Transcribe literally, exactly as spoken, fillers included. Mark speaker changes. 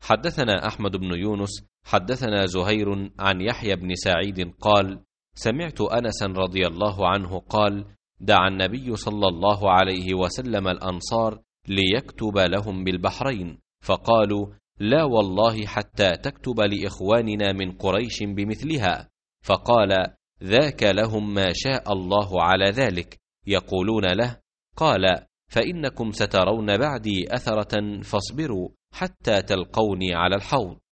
Speaker 1: حدثنا أحمد بن يونس حدثنا زهير عن يحيى بن سعيد قال: سمعت أنسا رضي الله عنه قال: دعا النبي صلى الله عليه وسلم الأنصار ليكتب لهم بالبحرين، فقالوا: لا والله حتى تكتب لإخواننا من قريش بمثلها. فقال: ذاك لهم ما شاء الله على ذلك. يقولون له: قال: فإنكم سترون بعدي أثرة فاصبروا حتى تلقوني على الحوض.